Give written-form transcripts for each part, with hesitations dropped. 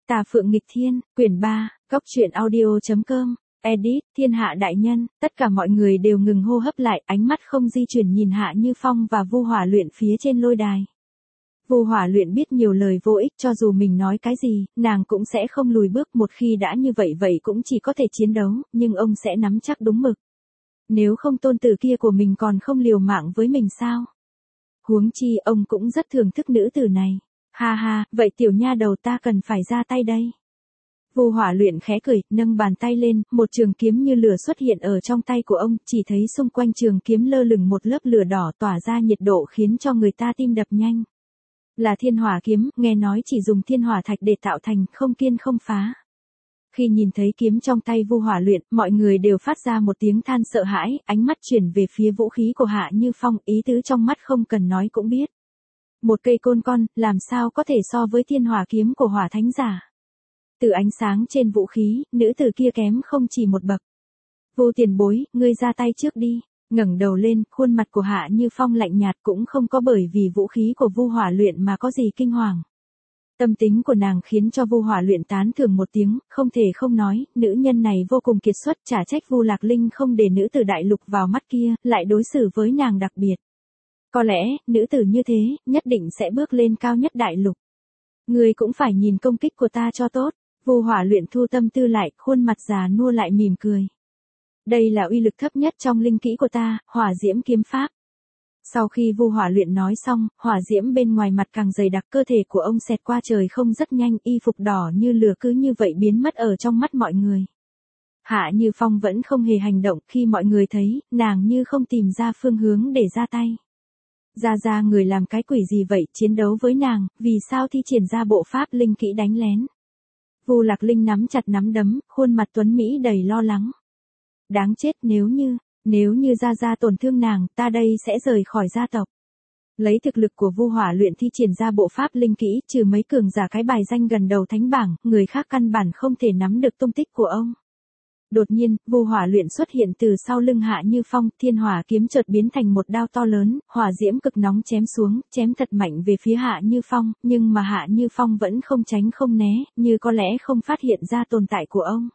Tà Phượng Nghịch Thiên, quyển 3, Cốc truyện audio.com, edit, Thiên Hạ đại nhân, tất cả mọi người đều ngừng hô hấp lại, ánh mắt không di chuyển nhìn Hạ Như Phong và Vu Hỏa Luyện phía trên lôi đài. Vu Hỏa Luyện biết nhiều lời vô ích, cho dù mình nói cái gì, nàng cũng sẽ không lùi bước, một khi đã như vậy cũng chỉ có thể chiến đấu, nhưng ông sẽ nắm chắc đúng mực. Nếu không tôn tử kia của mình còn không liều mạng với mình sao? Huống chi ông cũng rất thưởng thức nữ tử này. Ha ha, vậy tiểu nha đầu ta cần phải ra tay đây. Vu Hỏa Luyện khẽ cười, nâng bàn tay lên, một trường kiếm như lửa xuất hiện ở trong tay của ông, chỉ thấy xung quanh trường kiếm lơ lửng một lớp lửa đỏ tỏa ra nhiệt độ khiến cho người ta tim đập nhanh. Là thiên hỏa kiếm, nghe nói chỉ dùng thiên hỏa thạch để tạo thành, không kiên không phá. Khi nhìn thấy kiếm trong tay Vu Hỏa Luyện, mọi người đều phát ra một tiếng than sợ hãi, ánh mắt chuyển về phía vũ khí của Hạ Như Phong, ý tứ trong mắt không cần nói cũng biết. Một cây côn con, làm sao có thể so với thiên hỏa kiếm của hỏa thánh giả. Từ ánh sáng trên vũ khí, nữ tử kia kém không chỉ một bậc. Vu tiền bối, ngươi ra tay trước đi. Ngẩng đầu lên, khuôn mặt của Hạ Như Phong lạnh nhạt, cũng không có bởi vì vũ khí của Vu Hỏa Luyện mà có gì kinh hoàng. Tâm tính của nàng khiến cho Vu Hỏa Luyện tán thưởng một tiếng, không thể không nói, nữ nhân này vô cùng kiệt xuất, chả trách Vu Lạc Linh không để nữ tử đại lục vào mắt kia, lại đối xử với nàng đặc biệt. Có lẽ, nữ tử như thế, nhất định sẽ bước lên cao nhất đại lục. Ngươi cũng phải nhìn công kích của ta cho tốt. Vu Hỏa Luyện thu tâm tư lại, khuôn mặt già nua lại mỉm cười. Đây là uy lực thấp nhất trong linh kỹ của ta, Hỏa Diễm kiếm pháp. Sau khi Vu Hỏa Luyện nói xong, hỏa diễm bên ngoài mặt càng dày đặc, cơ thể của ông xẹt qua trời không rất nhanh, y phục đỏ như lửa cứ như vậy biến mất ở trong mắt mọi người. Hạ Như Phong vẫn không hề hành động, khi mọi người thấy, nàng như không tìm ra phương hướng để ra tay. Ra người làm cái quỷ gì vậy, chiến đấu với nàng, vì sao thi triển ra bộ pháp linh kỹ đánh lén. Vu Lạc Linh nắm chặt nắm đấm, khuôn mặt tuấn mỹ đầy lo lắng. Đáng chết, nếu như Ra tổn thương nàng, ta đây sẽ rời khỏi gia tộc. Lấy thực lực của Vu Hỏa Luyện thi triển ra bộ pháp linh kỹ, trừ mấy cường giả cái bài danh gần đầu thánh bảng, người khác căn bản không thể nắm được tung tích của ông. Đột nhiên, Vu Hỏa Luyện xuất hiện từ sau lưng Hạ Như Phong, thiên hỏa kiếm chợt biến thành một đao to lớn, hỏa diễm cực nóng chém xuống, chém thật mạnh về phía Hạ Như Phong, nhưng mà Hạ Như Phong vẫn không tránh không né, như có lẽ không phát hiện ra tồn tại của ông.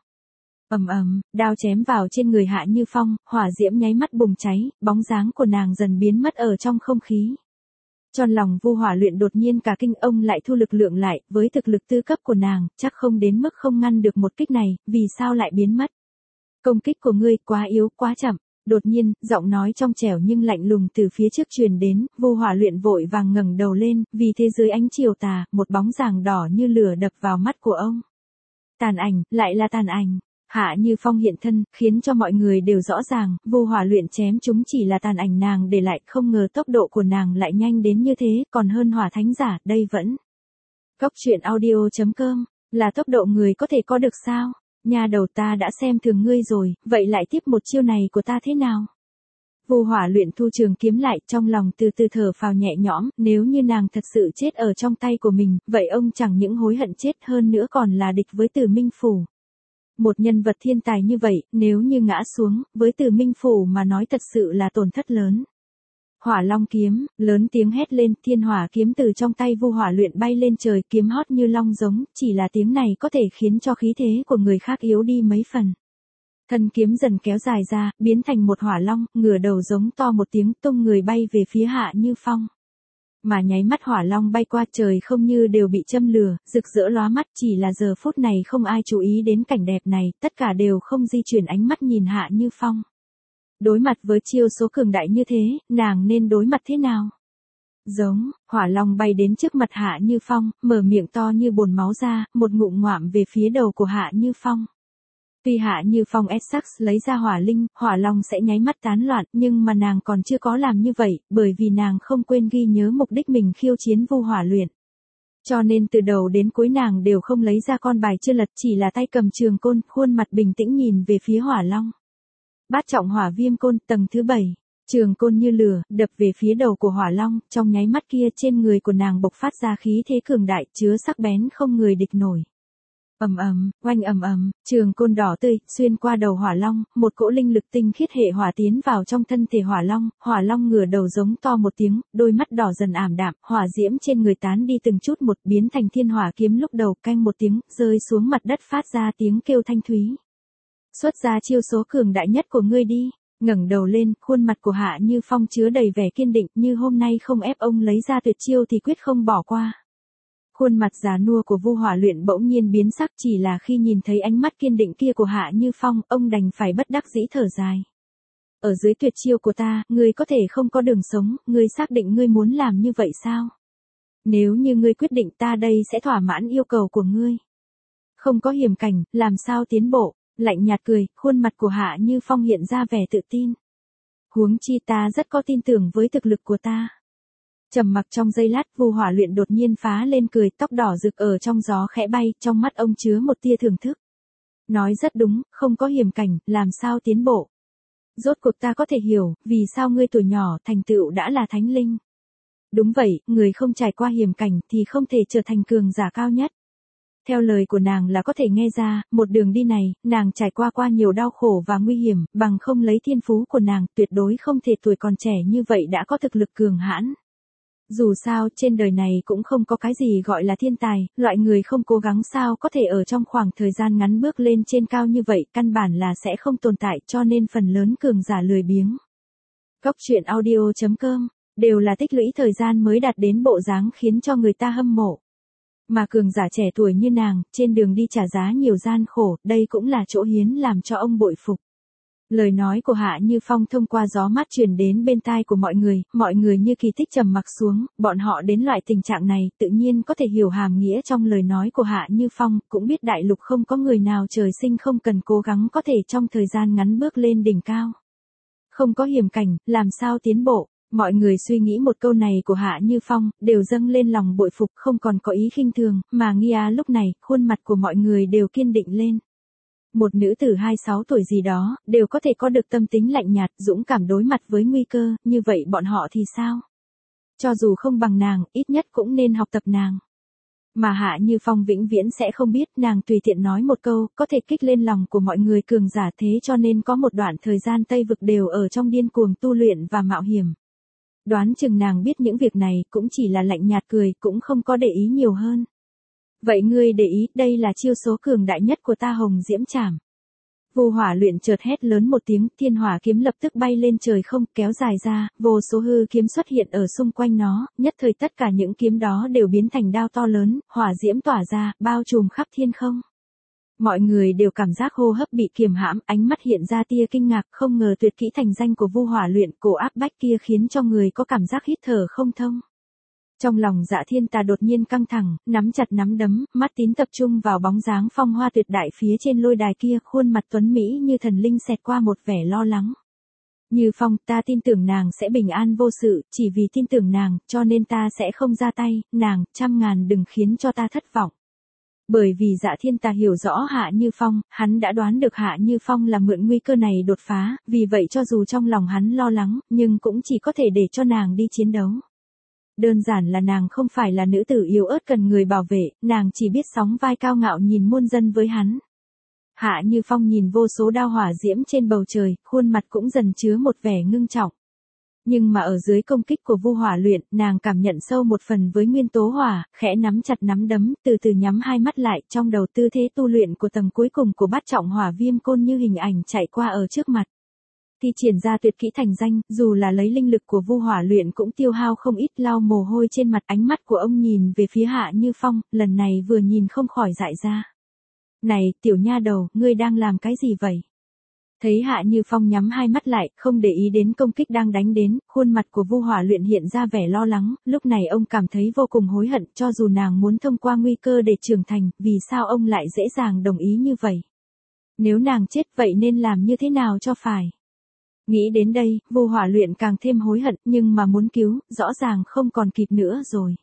Đao chém vào trên người Hạ Như Phong, hỏa diễm nháy mắt bùng cháy, bóng dáng của nàng dần biến mất ở trong không khí. Trong lòng Vu Hỏa Luyện đột nhiên cả kinh, ông lại thu lực lượng lại, với thực lực tư cấp của nàng, chắc không đến mức không ngăn được một kích này, vì sao lại biến mất? Công kích của ngươi quá yếu, quá chậm. Đột nhiên, giọng nói trong trẻo nhưng lạnh lùng từ phía trước truyền đến, Vu Hỏa Luyện vội vàng ngẩng đầu lên, vì thế dưới ánh chiều tà, một bóng dáng đỏ như lửa đập vào mắt của ông. Tàn ảnh, lại là tàn ảnh. Hạ Như Phong hiện thân, khiến cho mọi người đều rõ ràng, Vu Hỏa Luyện chém chúng chỉ là tàn ảnh nàng để lại, không ngờ tốc độ của nàng lại nhanh đến như thế, còn hơn hỏa thánh giả, đây vẫn. Cốc truyện audio.com, là tốc độ người có thể có được sao? Nha đầu, ta đã xem thường ngươi rồi, vậy lại tiếp một chiêu này của ta thế nào? Vu Hỏa Luyện thu trường kiếm lại, trong lòng từ từ thở phào nhẹ nhõm, nếu như nàng thật sự chết ở trong tay của mình, vậy ông chẳng những hối hận chết hơn nữa còn là địch với Tử Minh Phủ. Một nhân vật thiên tài như vậy, nếu như ngã xuống, với Tử Minh Phủ mà nói thật sự là tổn thất lớn. Hỏa Long kiếm, lớn tiếng hét lên, thiên hỏa kiếm từ trong tay Vu Hỏa Luyện bay lên trời, kiếm hót như long giống, chỉ là tiếng này có thể khiến cho khí thế của người khác yếu đi mấy phần. Thân kiếm dần kéo dài ra, biến thành một hỏa long, ngửa đầu giống to một tiếng, tung người bay về phía Hạ Như Phong. Mà nháy mắt hỏa long bay qua trời không như đều bị châm lửa, rực rỡ lóa mắt, chỉ là giờ phút này không ai chú ý đến cảnh đẹp này, tất cả đều không di chuyển ánh mắt nhìn Hạ Như Phong. Đối mặt với chiêu số cường đại như thế, nàng nên đối mặt thế nào? Giống, hỏa long bay đến trước mặt Hạ Như Phong, mở miệng to như bồn máu ra, một ngụm ngoạm về phía đầu của Hạ Như Phong. Tuy Hạ Như Phong Essex lấy ra hỏa linh, hỏa long sẽ nháy mắt tán loạn, nhưng mà nàng còn chưa có làm như vậy, bởi vì nàng không quên ghi nhớ mục đích mình khiêu chiến Vu Hỏa Luyện. Cho nên từ đầu đến cuối nàng đều không lấy ra con bài chưa lật, chỉ là tay cầm trường côn, khuôn mặt bình tĩnh nhìn về phía hỏa long. Bát trọng hỏa viêm côn, tầng thứ 7. Trường côn như lửa, đập về phía đầu của hỏa long, trong nháy mắt kia trên người của nàng bộc phát ra khí thế cường đại, chứa sắc bén không người địch nổi. Oanh trường côn đỏ tươi, xuyên qua đầu hỏa long, một cỗ linh lực tinh khiết hệ hỏa tiến vào trong thân thể hỏa long ngửa đầu giống to một tiếng, đôi mắt đỏ dần ảm đạm, hỏa diễm trên người tán đi từng chút một biến thành thiên hỏa kiếm lúc đầu canh một tiếng, rơi xuống mặt đất phát ra tiếng kêu thanh thúy. Xuất ra chiêu số cường đại nhất của ngươi đi. Ngẩng đầu lên, khuôn mặt của Hạ Như Phong chứa đầy vẻ kiên định, như hôm nay không ép ông lấy ra tuyệt chiêu thì quyết không bỏ qua. Khuôn mặt già nua của Vu Hỏa Luyện bỗng nhiên biến sắc, chỉ là khi nhìn thấy ánh mắt kiên định kia của Hạ Như Phong, ông đành phải bất đắc dĩ thở dài. Ở dưới tuyệt chiêu của ta, ngươi có thể không có đường sống, ngươi xác định ngươi muốn làm như vậy sao? Nếu như ngươi quyết định, ta đây sẽ thỏa mãn yêu cầu của ngươi. Không có hiểm cảnh, làm sao tiến bộ? Lạnh nhạt cười, khuôn mặt của Hạ Như Phong hiện ra vẻ tự tin. Huống chi ta rất có tin tưởng với thực lực của ta. Trầm mặc trong giây lát, Vu Hỏa Luyện đột nhiên phá lên cười, tóc đỏ rực ở trong gió khẽ bay, trong mắt ông chứa một tia thưởng thức. Nói rất đúng, không có hiểm cảnh, làm sao tiến bộ. Rốt cuộc ta có thể hiểu, vì sao ngươi tuổi nhỏ thành tựu đã là thánh linh. Đúng vậy, người không trải qua hiểm cảnh thì không thể trở thành cường giả cao nhất. Theo lời của nàng là có thể nghe ra, một đường đi này, nàng trải qua nhiều đau khổ và nguy hiểm, bằng không lấy thiên phú của nàng, tuyệt đối không thể tuổi còn trẻ như vậy đã có thực lực cường hãn. Dù sao, trên đời này cũng không có cái gì gọi là thiên tài, loại người không cố gắng sao có thể ở trong khoảng thời gian ngắn bước lên trên cao như vậy, căn bản là sẽ không tồn tại, cho nên phần lớn cường giả lười biếng. Góc truyện audio.com, đều là tích lũy thời gian mới đạt đến bộ dáng khiến cho người ta hâm mộ. Mà cường giả trẻ tuổi như nàng, trên đường đi trả giá nhiều gian khổ, đây cũng là chỗ hiến làm cho ông bội phục. Lời nói của Hạ Như Phong thông qua gió mát truyền đến bên tai của mọi người như kỳ tích trầm mặc xuống, bọn họ đến loại tình trạng này, tự nhiên có thể hiểu hàm nghĩa trong lời nói của Hạ Như Phong, cũng biết đại lục không có người nào trời sinh không cần cố gắng có thể trong thời gian ngắn bước lên đỉnh cao. Không có hiểm cảnh, làm sao tiến bộ? Mọi người suy nghĩ một câu này của Hạ Như Phong, đều dâng lên lòng bội phục, không còn có ý khinh thường, mà Nghia lúc này, khuôn mặt của mọi người đều kiên định lên. Một nữ tử 26 tuổi gì đó, đều có thể có được tâm tính lạnh nhạt, dũng cảm đối mặt với nguy cơ, như vậy bọn họ thì sao? Cho dù không bằng nàng, ít nhất cũng nên học tập nàng. Mà Hạ Như Phong vĩnh viễn sẽ không biết, nàng tùy tiện nói một câu, có thể kích lên lòng của mọi người cường giả, thế cho nên có một đoạn thời gian Tây Vực đều ở trong điên cuồng tu luyện và mạo hiểm. Đoán chừng nàng biết những việc này, cũng chỉ là lạnh nhạt cười, cũng không có để ý nhiều hơn. Vậy ngươi để ý, đây là chiêu số cường đại nhất của ta Hồng Diễm Trảm. Vu Hỏa Luyện chợt hét lớn một tiếng, thiên hỏa kiếm lập tức bay lên trời không, kéo dài ra, vô số hư kiếm xuất hiện ở xung quanh nó, nhất thời tất cả những kiếm đó đều biến thành đao to lớn, hỏa diễm tỏa ra, bao trùm khắp thiên không. Mọi người đều cảm giác hô hấp bị kiềm hãm, ánh mắt hiện ra tia kinh ngạc, không ngờ tuyệt kỹ thành danh của Vu Hỏa Luyện, cổ áp bách kia khiến cho người có cảm giác hít thở không thông. Trong lòng Dạ Thiên Tà đột nhiên căng thẳng, nắm chặt nắm đấm, mắt tín tập trung vào bóng dáng phong hoa tuyệt đại phía trên lôi đài kia, khuôn mặt tuấn mỹ như thần linh xẹt qua một vẻ lo lắng. Như Phong, ta tin tưởng nàng sẽ bình an vô sự, chỉ vì tin tưởng nàng, cho nên ta sẽ không ra tay, nàng, trăm ngàn đừng khiến cho ta thất vọng. Bởi vì Dạ Thiên Tà hiểu rõ Hạ Như Phong, hắn đã đoán được Hạ Như Phong là mượn nguy cơ này đột phá, vì vậy cho dù trong lòng hắn lo lắng, nhưng cũng chỉ có thể để cho nàng đi chiến đấu. Đơn giản là nàng không phải là nữ tử yếu ớt cần người bảo vệ, nàng chỉ biết sóng vai cao ngạo nhìn muôn dân với hắn. Hạ Như Phong nhìn vô số đao hỏa diễm trên bầu trời, khuôn mặt cũng dần chứa một vẻ ngưng trọng. Nhưng mà ở dưới công kích của Vu Hỏa Luyện, nàng cảm nhận sâu một phần với nguyên tố hỏa, khẽ nắm chặt nắm đấm, từ từ nhắm hai mắt lại, trong đầu tư thế tu luyện của tầng cuối cùng của bát trọng hỏa viêm côn như hình ảnh chạy qua ở trước mặt. Thi triển ra tuyệt kỹ thành danh, dù là lấy linh lực của Vu Hỏa Luyện cũng tiêu hao không ít, lau mồ hôi trên mặt, ánh mắt của ông nhìn về phía Hạ Như Phong, lần này vừa nhìn không khỏi dại ra. Này, tiểu nha đầu, ngươi đang làm cái gì vậy? Thấy Hạ Như Phong nhắm hai mắt lại, không để ý đến công kích đang đánh đến, khuôn mặt của Vu Hỏa Luyện hiện ra vẻ lo lắng, lúc này ông cảm thấy vô cùng hối hận, cho dù nàng muốn thông qua nguy cơ để trưởng thành, vì sao ông lại dễ dàng đồng ý như vậy? Nếu nàng chết vậy nên làm như thế nào cho phải? Nghĩ đến đây, Vu Hỏa Luyện càng thêm hối hận, nhưng mà muốn cứu, rõ ràng không còn kịp nữa rồi.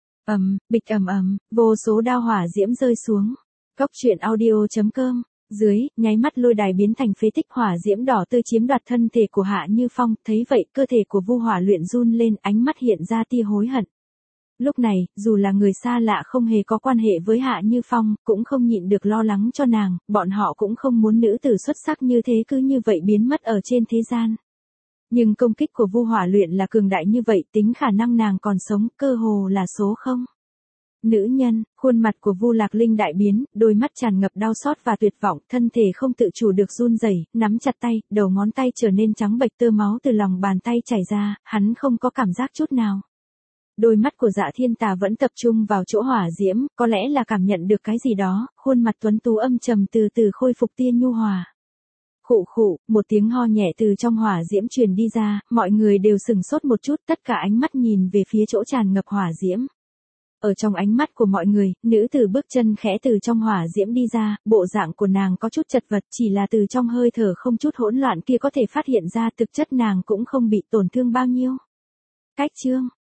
Bịch vô số đao hỏa diễm rơi xuống. Góc truyện audio.com, dưới, nháy mắt lôi đài biến thành phế tích, hỏa diễm đỏ tươi chiếm đoạt thân thể của Hạ Như Phong, thấy vậy cơ thể của Vu Hỏa Luyện run lên, ánh mắt hiện ra tia hối hận. Lúc này, dù là người xa lạ không hề có quan hệ với Hạ Như Phong, cũng không nhịn được lo lắng cho nàng, bọn họ cũng không muốn nữ tử xuất sắc như thế cứ như vậy biến mất ở trên thế gian. Nhưng công kích của Vu Hỏa Luyện là cường đại như vậy, tính khả năng nàng còn sống, cơ hồ là số không. Nữ nhân, khuôn mặt của Vu Lạc Linh đại biến, đôi mắt tràn ngập đau xót và tuyệt vọng, thân thể không tự chủ được run rẩy, nắm chặt tay, đầu ngón tay trở nên trắng bệch, tơ máu từ lòng bàn tay chảy ra, hắn không có cảm giác chút nào. Đôi mắt của Dạ Thiên Tà vẫn tập trung vào chỗ hỏa diễm, có lẽ là cảm nhận được cái gì đó, khuôn mặt tuấn tú âm trầm từ từ khôi phục tia nhu hòa. Khụ khụ, một tiếng ho nhẹ từ trong hỏa diễm truyền đi ra, mọi người đều sừng sốt một chút, tất cả ánh mắt nhìn về phía chỗ tràn ngập hỏa diễm. Ở trong ánh mắt của mọi người, nữ tử bước chân khẽ từ trong hỏa diễm đi ra, bộ dạng của nàng có chút chật vật, chỉ là từ trong hơi thở không chút hỗn loạn kia có thể phát hiện ra thực chất nàng cũng không bị tổn thương bao nhiêu. Cách chương